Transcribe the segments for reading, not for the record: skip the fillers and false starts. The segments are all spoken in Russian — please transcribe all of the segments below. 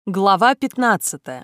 Глава 15.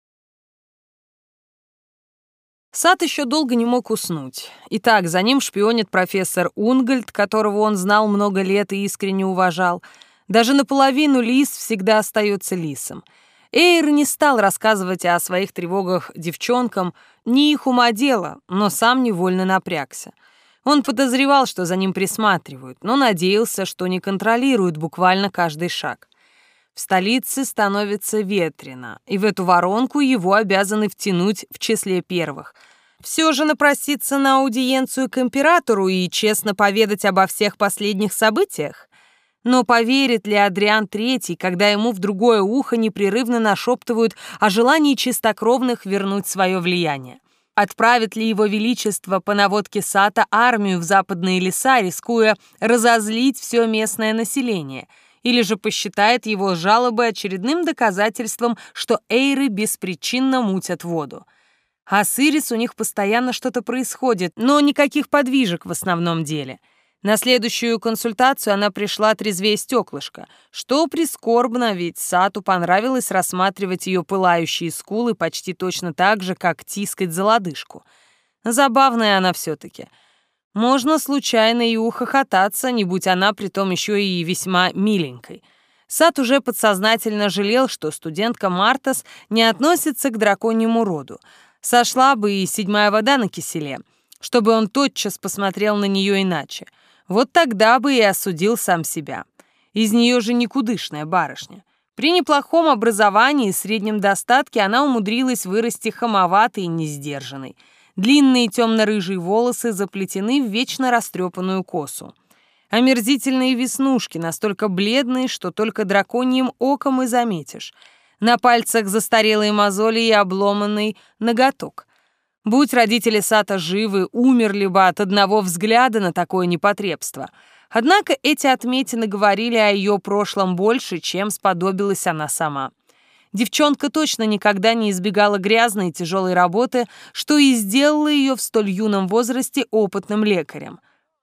Сат еще долго не мог уснуть. Итак, за ним шпионит профессор Унгольд, которого он знал много лет и искренне уважал. Даже наполовину лис всегда остается лисом. Эйр не стал рассказывать о своих тревогах девчонкам, не их ума дело, но сам невольно напрягся. Он подозревал, что за ним присматривают, но надеялся, что не контролируют буквально каждый шаг. В столице становится ветрено, и в эту воронку его обязаны втянуть в числе первых. Все же напроситься на аудиенцию к императору и честно поведать обо всех последних событиях? Но поверит ли Адриан III, когда ему в другое ухо непрерывно нашептывают о желании чистокровных вернуть свое влияние? Отправит ли его величество по наводке Сата армию в западные леса, рискуя разозлить все местное население? Или же посчитает его жалобы очередным доказательством, что эйры беспричинно мутят воду? А с Ирис у них постоянно что-то происходит, но никаких подвижек в основном деле. На следующую консультацию она пришла трезвее стеклышко, что прискорбно, ведь Сату понравилось рассматривать ее пылающие скулы почти точно так же, как тискать за лодыжку. Забавная она все-таки. Можно случайно и ухохотаться, не будь она притом еще и весьма миленькой. Сат уже подсознательно жалел, что студентка Мартас не относится к драконьему роду. Сошла бы и седьмая вода на киселе, чтобы он тотчас посмотрел на нее иначе. Вот тогда бы и осудил сам себя. Из нее же никудышная барышня. При неплохом образовании и среднем достатке она умудрилась вырасти хамоватой и несдержанной. Длинные темно-рыжие волосы заплетены в вечно растрепанную косу. Омерзительные веснушки, настолько бледные, что только драконьим оком и заметишь. На пальцах застарелые мозоли и обломанный ноготок. Будь родители Сата живы, умерли бы от одного взгляда на такое непотребство. Однако эти отметины говорили о ее прошлом больше, чем сподобилась она сама. Девчонка точно никогда не избегала грязной и тяжелой работы, что и сделало ее в столь юном возрасте опытным лекарем.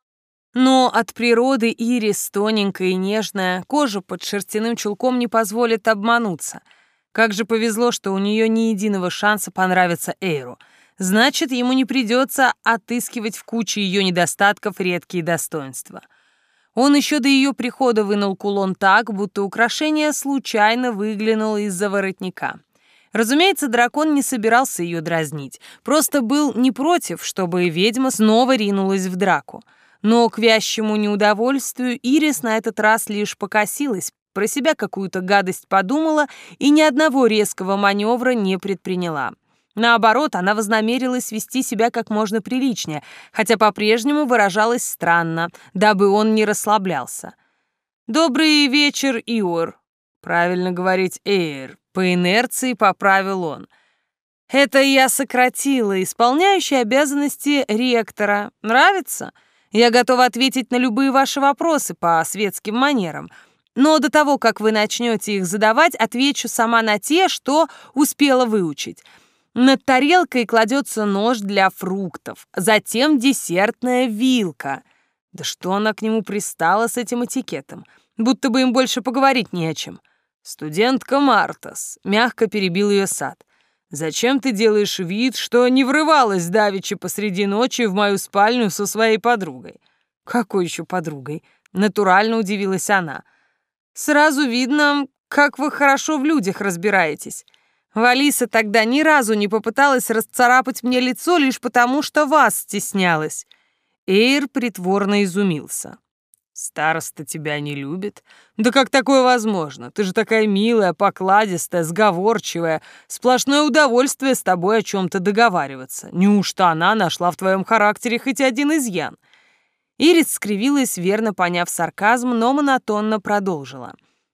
Но от природы Ирис тоненькая и нежная, кожа под шерстяным чулком не позволит обмануться. Как же повезло, что у нее ни единого шанса понравиться Эйру. Значит, ему не придется отыскивать в куче ее недостатков редкие достоинства. Он еще до ее прихода вынул кулон так, будто украшение случайно выглянуло из-за воротника. Разумеется, дракон не собирался ее дразнить, просто был не против, чтобы ведьма снова ринулась в драку. Но к вящему неудовольствию Ирис на этот раз лишь покосилась, про себя какую-то гадость подумала и ни одного резкого маневра не предприняла. Наоборот, она вознамерилась вести себя как можно приличнее, хотя по-прежнему выражалась странно, дабы он не расслаблялся. «Добрый вечер, Иор». Правильно говорить Эйр. По инерции поправил он. «Это я сократила, исполняющая обязанности ректора. Нравится? Я готова ответить на любые ваши вопросы по светским манерам. Но до того, как вы начнете их задавать, отвечу сама на те, что успела выучить». Над тарелкой кладется нож для фруктов, затем десертная вилка. Да что она к нему пристала с этим этикетом? Будто бы им больше поговорить не о чем. «Студентка Мартас», — мягко перебил ее Сат. «Зачем ты делаешь вид, что не врывалась давеча посреди ночи в мою спальню со своей подругой?» «Какой еще подругой?» — натурально удивилась она. «Сразу видно, как вы хорошо в людях разбираетесь. Валиса тогда ни разу не попыталась расцарапать мне лицо лишь потому, что вас стеснялась». Эйр притворно изумился. «Староста тебя не любит? Да как такое возможно? Ты же такая милая, покладистая, сговорчивая. Сплошное удовольствие с тобой о чем-то договариваться. Неужто она нашла в твоем характере хоть один изъян?» Ирис скривилась, верно поняв сарказм, но монотонно продолжила.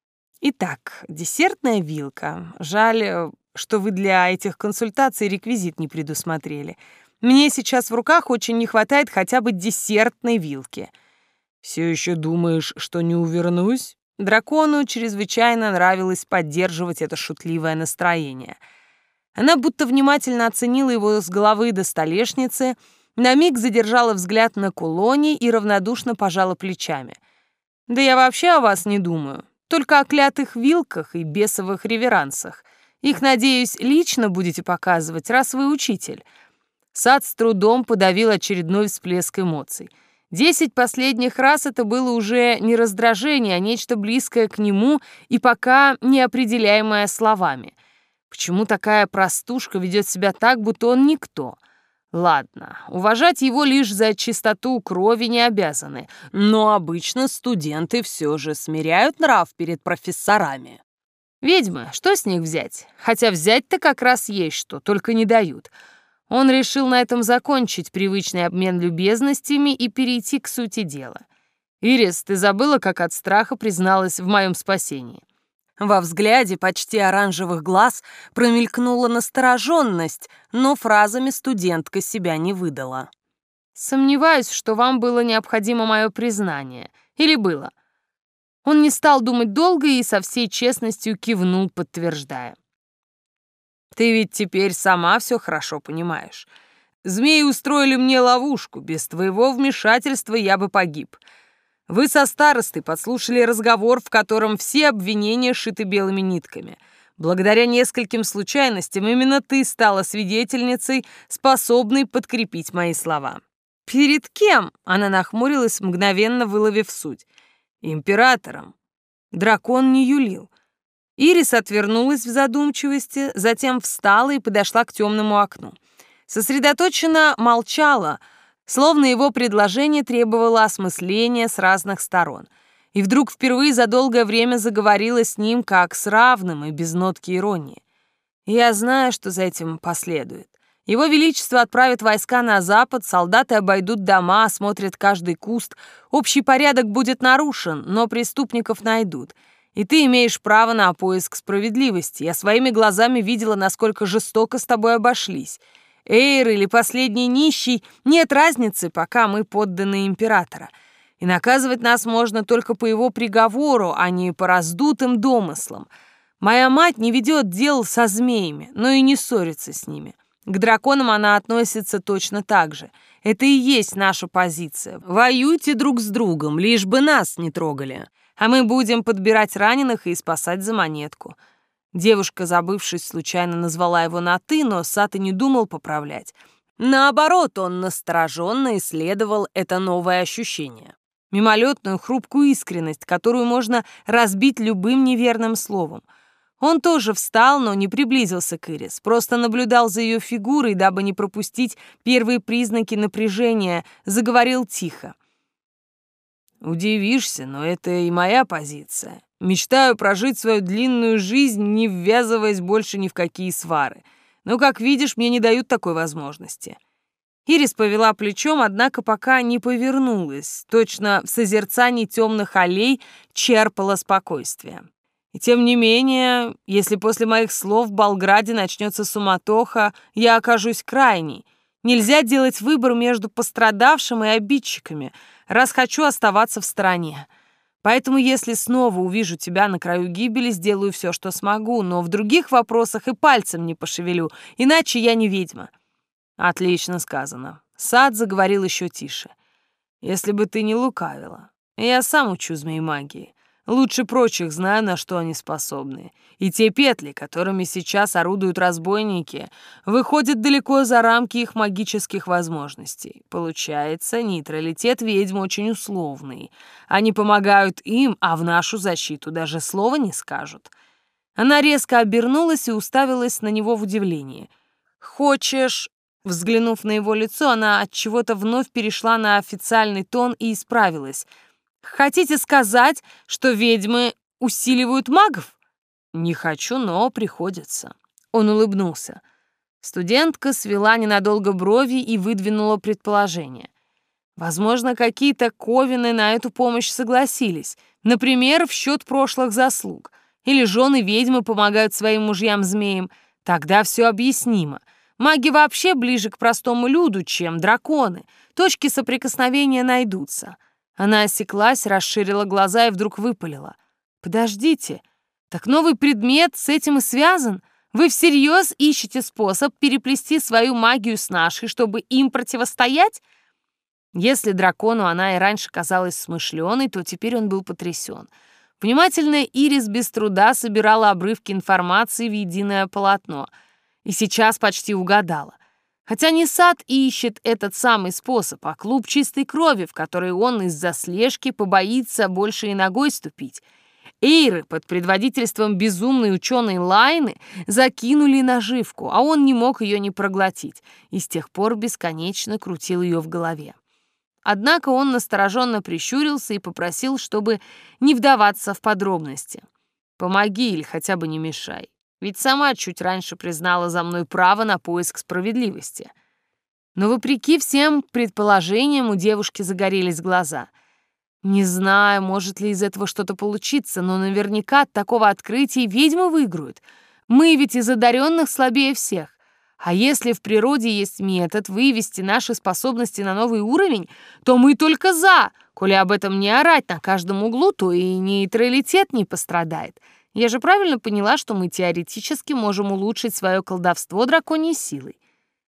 «Итак, десертная вилка. Жаль, что вы для этих консультаций реквизит не предусмотрели. Мне сейчас в руках очень не хватает хотя бы десертной вилки». «Все еще думаешь, что не увернусь?» Дракону чрезвычайно нравилось поддерживать это шутливое настроение. Она будто внимательно оценила его с головы до столешницы, на миг задержала взгляд на кулоне и равнодушно пожала плечами. «Да я вообще о вас не думаю. Только о клятых вилках и бесовых реверансах. Их, надеюсь, лично будете показывать, раз вы учитель». Сад с трудом подавил очередной всплеск эмоций. 10 последних раз это было уже не раздражение, а нечто близкое к нему и пока неопределяемое словами. Почему такая простушка ведет себя так, будто он никто? Ладно, уважать его лишь за чистоту крови не обязаны, но обычно студенты все же смиряют нрав перед профессорами. Ведьмы, что с них взять? Хотя взять-то как раз есть что, только не дают. Он решил на этом закончить привычный обмен любезностями и перейти к сути дела. «Ирис, ты забыла, как от страха призналась в моем спасении?» Во взгляде почти оранжевых глаз промелькнула настороженность, но фразами студентка себя не выдала. «Сомневаюсь, что вам было необходимо мое признание. Или было?» Он не стал думать долго и со всей честностью кивнул, подтверждая. «Ты ведь теперь сама все хорошо понимаешь. Змеи устроили мне ловушку. Без твоего вмешательства я бы погиб. Вы со старостой подслушали разговор, в котором все обвинения шиты белыми нитками. Благодаря нескольким случайностям именно ты стала свидетельницей, способной подкрепить мои слова». «Перед кем?» — она нахмурилась, мгновенно выловив суть. «Императором». Дракон не юлил. Ирис отвернулась в задумчивости, затем встала и подошла к темному окну. Сосредоточенно молчала, словно его предложение требовало осмысления с разных сторон. И вдруг впервые за долгое время заговорила с ним как с равным и без нотки иронии. «Я знаю, что за этим последует. Его Величество отправит войска на запад, солдаты обойдут дома, осмотрят каждый куст. Общий порядок будет нарушен, но преступников найдут. И ты имеешь право на поиск справедливости. Я своими глазами видела, насколько жестоко с тобой обошлись. Эйр или последний нищий, нет разницы, пока мы подданные императора. И наказывать нас можно только по его приговору, а не по раздутым домыслам. Моя мать не ведет дел со змеями, но и не ссорится с ними. К драконам она относится точно так же. Это и есть наша позиция. Воюйте друг с другом, лишь бы нас не трогали. А мы будем подбирать раненых и спасать за монетку». Девушка, забывшись, случайно назвала его на «ты», но Сад и не думал поправлять. Наоборот, он настороженно исследовал это новое ощущение. Мимолетную хрупкую искренность, которую можно разбить любым неверным словом. Он тоже встал, но не приблизился к Ирис, просто наблюдал за ее фигурой, дабы не пропустить первые признаки напряжения, заговорил тихо. «Удивишься, но это и моя позиция. Мечтаю прожить свою длинную жизнь, не ввязываясь больше ни в какие свары. Но, как видишь, мне не дают такой возможности». Ирис повела плечом, однако пока не повернулась, точно в созерцании темных аллей черпала спокойствие. «И тем не менее, если после моих слов в Болграде начнется суматоха, я окажусь крайней. Нельзя делать выбор между пострадавшим и обидчиками, раз хочу оставаться в стороне. Поэтому, если снова увижу тебя на краю гибели, сделаю все, что смогу, но в других вопросах и пальцем не пошевелю, иначе я не ведьма». «Отлично сказано». Сад заговорил еще тише. «Если бы ты не лукавила. Я сам учу змей магии. Лучше прочих знаю, на что они способны. И те петли, которыми сейчас орудуют разбойники, выходят далеко за рамки их магических возможностей. Получается, нейтралитет ведьм очень условный. Они помогают им, а в нашу защиту даже слова не скажут». Она резко обернулась и уставилась на него в удивлении. «Хочешь...» Взглянув на его лицо, она от чего-то вновь перешла на официальный тон и исправилась. «Хотите сказать, что ведьмы усиливают магов?» «Не хочу, но приходится». Он улыбнулся. Студентка свела ненадолго брови и выдвинула предположение. Возможно, какие-то ковины на эту помощь согласились. Например, в счет прошлых заслуг. Или жены ведьмы помогают своим мужьям-змеям. Тогда все объяснимо. Маги вообще ближе к простому люду, чем драконы. Точки соприкосновения найдутся. Она осеклась, расширила глаза и вдруг выпалила. «Подождите, так новый предмет с этим и связан? Вы всерьез ищете способ переплести свою магию с нашей, чтобы им противостоять?» Если дракону она и раньше казалась смышленой, то теперь он был потрясен. Внимательная Ирис без труда собирала обрывки информации в единое полотно. И сейчас почти угадала. Хотя не Сад ищет этот самый способ, а клуб чистой крови, в который он из-за слежки побоится больше и ногой ступить. Эйры под предводительством безумной ученой Лайны закинули наживку, а он не мог ее не проглотить, и с тех пор бесконечно крутил ее в голове. Однако он настороженно прищурился и попросил, чтобы не вдаваться в подробности. «Помоги или хотя бы не мешай. Ведь сама чуть раньше признала за мной право на поиск справедливости». Но вопреки всем предположениям у девушки загорелись глаза. «Не знаю, может ли из этого что-то получиться, но наверняка от такого открытия ведьмы выиграют. Мы ведь из одаренных слабее всех. А если в природе есть метод вывести наши способности на новый уровень, то мы только за. Коли об этом не орать на каждом углу, то и нейтралитет не пострадает. Я же правильно поняла, что мы теоретически можем улучшить свое колдовство драконьей силой».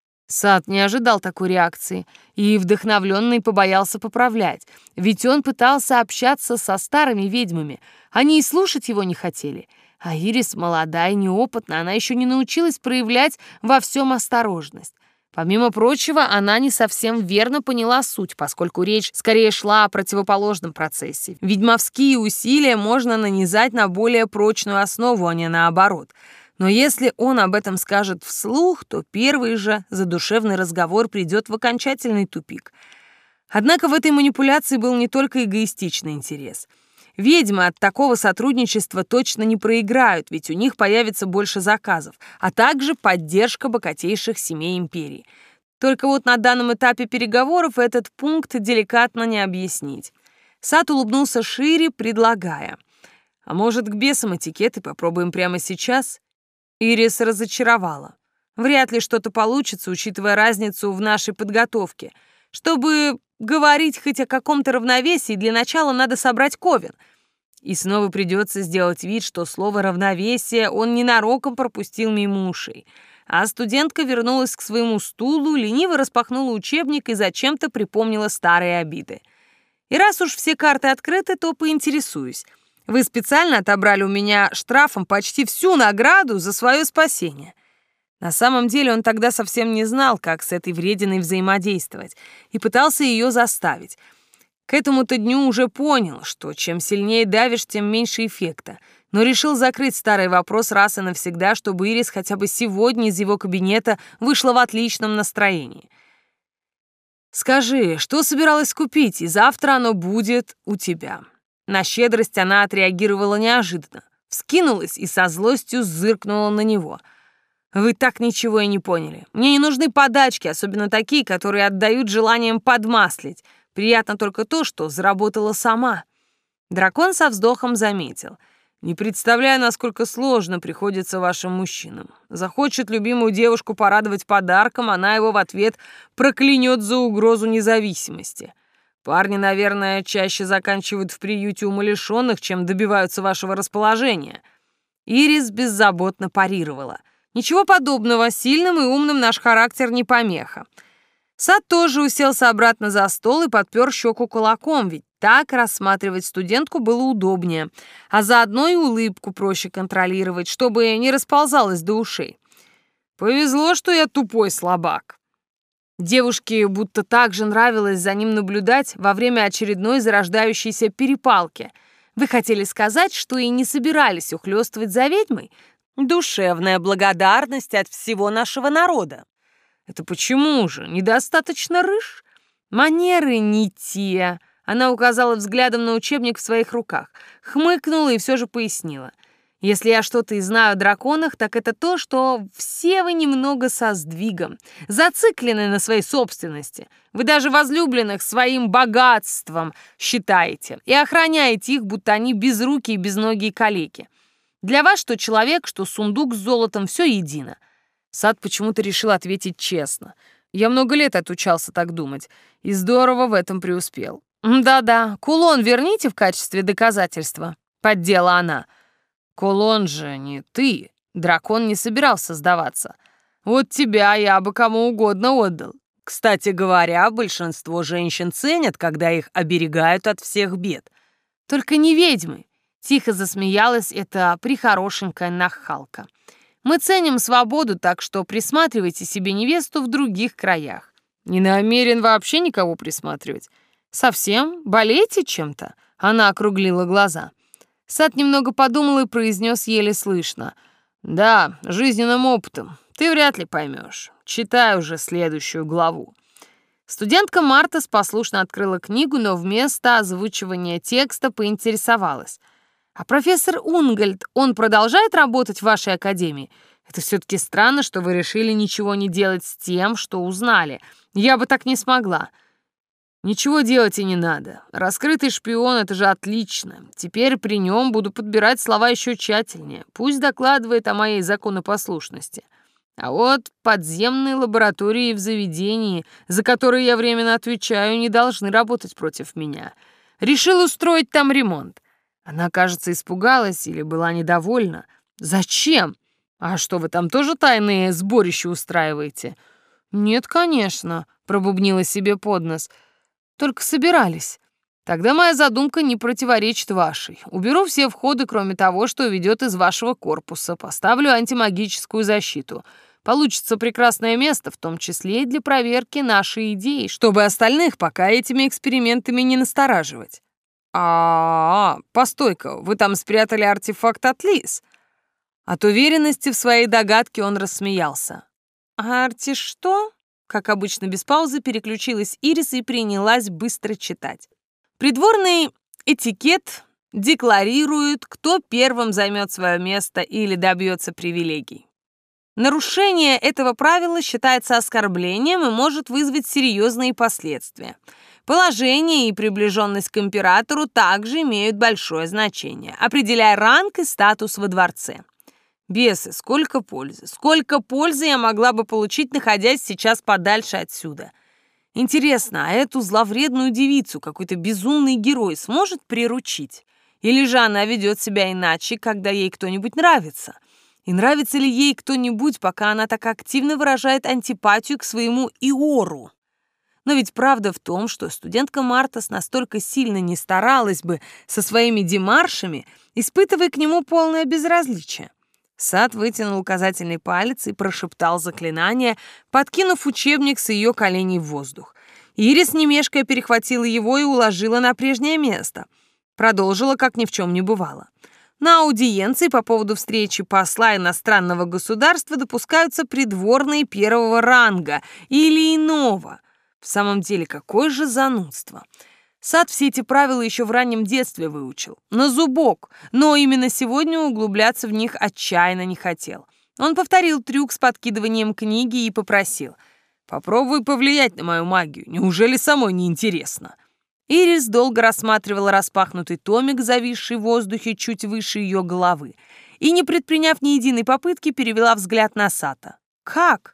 Сад не ожидал такой реакции и, вдохновленный, побоялся поправлять, ведь он пытался общаться со старыми ведьмами, они и слушать его не хотели. А Ирис молода и неопытна, она еще не научилась проявлять во всем осторожность. Помимо прочего, она не совсем верно поняла суть, поскольку речь скорее шла о противоположном процессе. Ведьмовские усилия можно нанизать на более прочную основу, а не наоборот. Но если он об этом скажет вслух, то первый же задушевный разговор придет в окончательный тупик. Однако в этой манипуляции был не только эгоистичный интерес. Ведьмы от такого сотрудничества точно не проиграют, ведь у них появится больше заказов, а также поддержка богатейших семей империи. Только вот на данном этапе переговоров этот пункт деликатно не объяснить. Сад улыбнулся шире, предлагая: «А может, к бесам этикет и попробуем прямо сейчас?» Ирис разочаровала. Вряд ли что-то получится, учитывая разницу в нашей подготовке. Чтобы говорить хоть о каком-то равновесии, для начала надо собрать ковен. И снова придется сделать вид, что слово «равновесие» он ненароком пропустил мимо ушей. А студентка вернулась к своему стулу, лениво распахнула учебник и зачем-то припомнила старые обиды. И раз уж все карты открыты, то поинтересуюсь. Вы специально отобрали у меня штрафом почти всю награду за свое спасение. На самом деле он тогда совсем не знал, как с этой врединой взаимодействовать, и пытался ее заставить. К этому-то дню уже понял, что чем сильнее давишь, тем меньше эффекта, но решил закрыть старый вопрос раз и навсегда, чтобы Ирис хотя бы сегодня из его кабинета вышла в отличном настроении. «Скажи, что собиралась купить, и завтра оно будет у тебя?» На щедрость она отреагировала неожиданно, вскинулась и со злостью зыркнула на него. «Вы так ничего и не поняли. Мне не нужны подачки, особенно такие, которые отдают желанием подмаслить. Приятно только то, что заработала сама». Дракон со вздохом заметил: «Не представляю, насколько сложно приходится вашим мужчинам. Захочет любимую девушку порадовать подарком, она его в ответ проклянет за угрозу независимости. Парни, наверное, чаще заканчивают в приюте умалишенных, чем добиваются вашего расположения». Ирис беззаботно парировала: «Ничего подобного, сильным и умным наш характер не помеха». Сад тоже уселся обратно за стол и подпер щеку кулаком, ведь так рассматривать студентку было удобнее, а заодно и улыбку проще контролировать, чтобы не расползалась до ушей. «Повезло, что я тупой слабак». Девушке будто так же нравилось за ним наблюдать во время очередной зарождающейся перепалки. Вы хотели сказать, что и не собирались ухлёстывать за ведьмой? Душевная благодарность от всего нашего народа. Это почему же? Недостаточно рыж? Манеры не те. Она указала взглядом на учебник в своих руках, хмыкнула и все же пояснила: «Если я что-то и знаю о драконах, так это то, что все вы немного со сдвигом, зациклены на своей собственности. Вы даже возлюбленных своим богатством считаете и охраняете их, будто они безрукие и безногие калеки. Для вас что человек, что сундук с золотом, все едино». Сад почему-то решил ответить честно. Я много лет отучался так думать, и здорово в этом преуспел. «Да-да, кулон верните в качестве доказательства», — поддела она. «Кулон же не ты». Дракон не собирался сдаваться. «Вот тебя я бы кому угодно отдал. Кстати говоря, большинство женщин ценят, когда их оберегают от всех бед. Только не ведьмы. Тихо засмеялась эта прихорошенькая нахалка. «Мы ценим свободу, так что присматривайте себе невесту в других краях». «Не намерен вообще никого присматривать». «Совсем? Болеете чем-то?» Она округлила глаза. Сад немного подумал и произнес еле слышно. «Да, жизненным опытом. Ты вряд ли поймешь. Читай уже следующую главу». Студентка Мартас послушно открыла книгу, но вместо озвучивания текста поинтересовалась. «А профессор Унгольд, он продолжает работать в вашей академии? Это все-таки странно, что вы решили ничего не делать с тем, что узнали. Я бы так не смогла». «Ничего делать и не надо. Раскрытый шпион — это же отлично. Теперь при нем буду подбирать слова еще тщательнее. Пусть докладывает о моей законопослушности. А вот подземные лаборатории в заведении, за которые я временно отвечаю, не должны работать против меня. Решил устроить там ремонт». Она, кажется, испугалась или была недовольна. «Зачем? А что, вы там тоже тайные сборища устраиваете?» «Нет, конечно», — пробубнила себе под нос. «Только собирались. Тогда моя задумка не противоречит вашей. Уберу все входы, кроме того, что ведет из вашего корпуса. Поставлю антимагическую защиту. Получится прекрасное место, в том числе и для проверки нашей идеи, чтобы остальных пока этими экспериментами не настораживать». Постой-ка, вы там спрятали артефакт от Лис?» От уверенности в своей догадке он рассмеялся. «Арти что?» Как обычно, без паузы переключилась Ирис и принялась быстро читать. Придворный этикет декларирует, кто первым займет свое место или добьется привилегий. Нарушение этого правила считается оскорблением и может вызвать серьезные последствия. Положение и приближенность к императору также имеют большое значение, определяя ранг и статус во дворце. Бесы, сколько пользы! Сколько пользы я могла бы получить, находясь сейчас подальше отсюда. Интересно, а эту зловредную девицу какой-то безумный герой сможет приручить? Или же она ведет себя иначе, когда ей кто-нибудь нравится? И нравится ли ей кто-нибудь, пока она так активно выражает антипатию к своему Иору? Но ведь правда в том, что студентка Мартас настолько сильно не старалась бы со своими демаршами, испытывая к нему полное безразличие. Сад вытянул указательный палец и прошептал заклинание, подкинув учебник с ее коленей в воздух. Ирис, не мешкая, перехватила его и уложила на прежнее место. Продолжила, как ни в чем не бывало. На аудиенции по поводу встречи посла иностранного государства допускаются придворные первого ранга или иного. В самом деле, какое же занудство! Сад все эти правила еще в раннем детстве выучил. На зубок, но именно сегодня углубляться в них отчаянно не хотел. Он повторил трюк с подкидыванием книги и попросил: «Попробуй повлиять на мою магию. Неужели самой не интересно?» Ирис долго рассматривала распахнутый томик, зависший в воздухе чуть выше ее головы, и, не предприняв ни единой попытки, перевела взгляд на Сата. «Как?»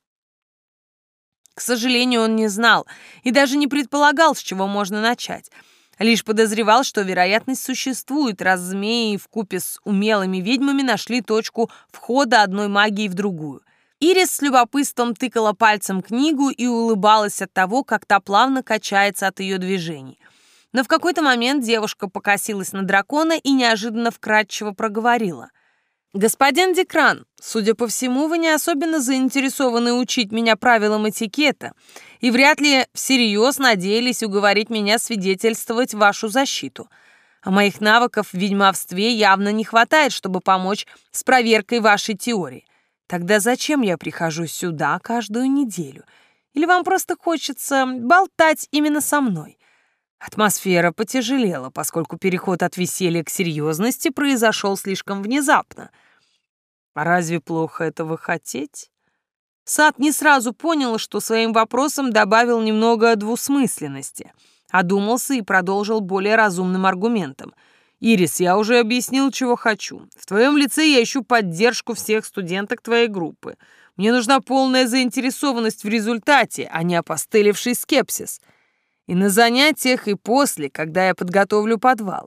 К сожалению, он не знал и даже не предполагал, с чего можно начать. Лишь подозревал, что вероятность существует, раз змеи вкупе с умелыми ведьмами нашли точку входа одной магии в другую. Ирис с любопытством тыкала пальцем книгу и улыбалась от того, как та плавно качается от ее движений. Но в какой-то момент девушка покосилась на дракона и неожиданно вкратчиво проговорила: «Господин Декран, судя по всему, вы не особенно заинтересованы учить меня правилам этикета и вряд ли всерьез надеялись уговорить меня свидетельствовать вашу защиту. А моих навыков в ведьмовстве явно не хватает, чтобы помочь с проверкой вашей теории. Тогда зачем я прихожу сюда каждую неделю? Или вам просто хочется болтать именно со мной?» Атмосфера потяжелела, поскольку переход от веселья к серьезности произошел слишком внезапно. А разве плохо этого хотеть? Сад не сразу понял, что своим вопросом добавил немного двусмысленности. Одумался и продолжил более разумным аргументом. «Ирис, я уже объяснил, чего хочу. В твоем лице я ищу поддержку всех студенток твоей группы. Мне нужна полная заинтересованность в результате, а не опостылевший скепсис. И на занятиях, и после, когда я подготовлю подвал».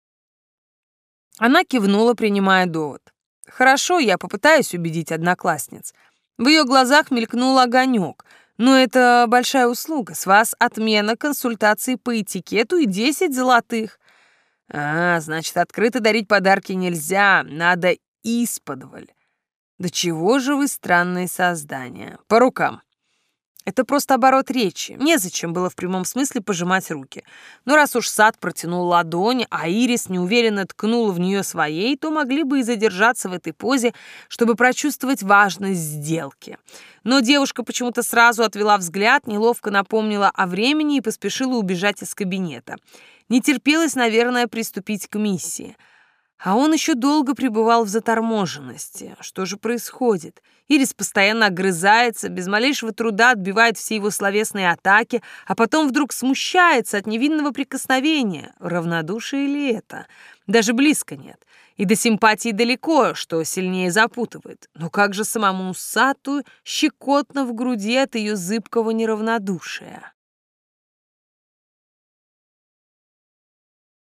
Она кивнула, принимая довод. «Хорошо, я попытаюсь убедить одноклассниц». В ее глазах мелькнул огонек. «Но это большая услуга. С вас отмена консультаций по этикету и 10 золотых». Значит, открыто дарить подарки нельзя, надо исподволь. Да чего же вы странные создания. По рукам. Это просто оборот речи. Незачем было в прямом смысле пожимать руки. Но раз уж Сад протянул ладонь, а Ирис неуверенно ткнула в нее своей, то могли бы и задержаться в этой позе, чтобы прочувствовать важность сделки. Но девушка почему-то сразу отвела взгляд, неловко напомнила о времени и поспешила убежать из кабинета. Не терпелось, наверное, приступить к миссии. А он еще долго пребывал в заторможенности. Что же происходит? Ирис постоянно огрызается, без малейшего труда отбивает все его словесные атаки, а потом вдруг смущается от невинного прикосновения. Равнодушие ли это? Даже близко нет. И до симпатии далеко, что сильнее запутывает. Но как же самому Сату щекотно в груди от ее зыбкого неравнодушия?